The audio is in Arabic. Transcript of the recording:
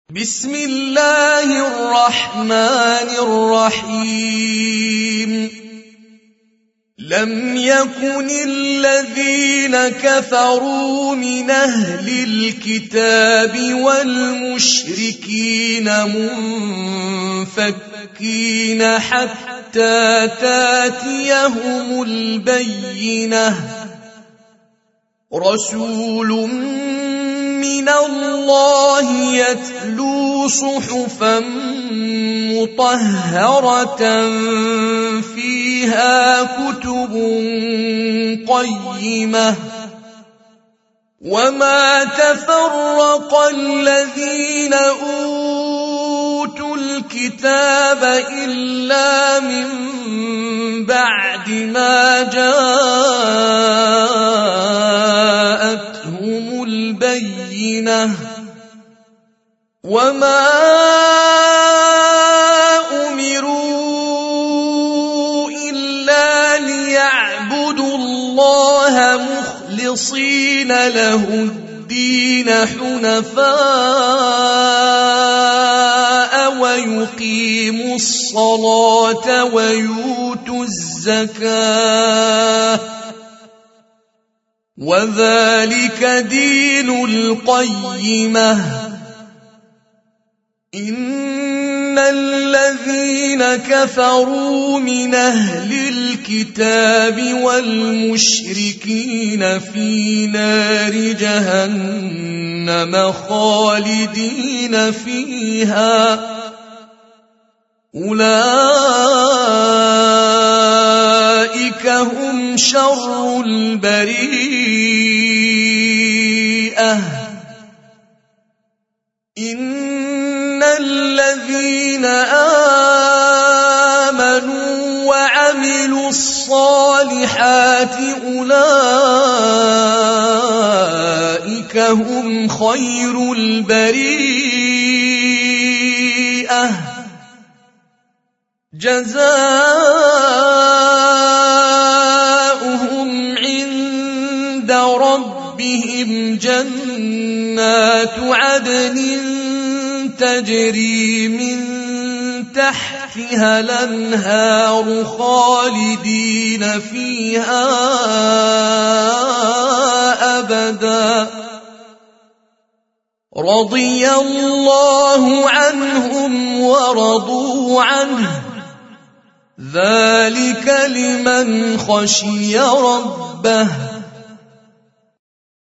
بسم الله الرحمن الرحيم لم يكن الذين كفروا من أهل الكتاب والمشركين منفكين حتى تاتيهم البينة رسول من الله يتلو صحفا مطهرة فيها كتب قيمة وما تفرق الذين أوتوا الكتاب إلا من بعد ما جاءتهم البينة وما أمروا إلا ليعبدوا الله مخلصين له الدين حنفاء ويقيموا الصلاة ويؤتوا الزكاة وذلك دين القيمة إن الذين كفروا من أهل الكتاب والمشركين في نار جهنم خالدين فيها أولئك هم شر البريئة إن الذين آمنوا وعملوا الصالحات أولئك هم خير البريئة جزاؤهم عند ربهم جنات عدن تجري من تحتها الأنهار خالدين فيها أبدا رضي الله عنهم ورضوا عنه ذلك لمن خشي ربه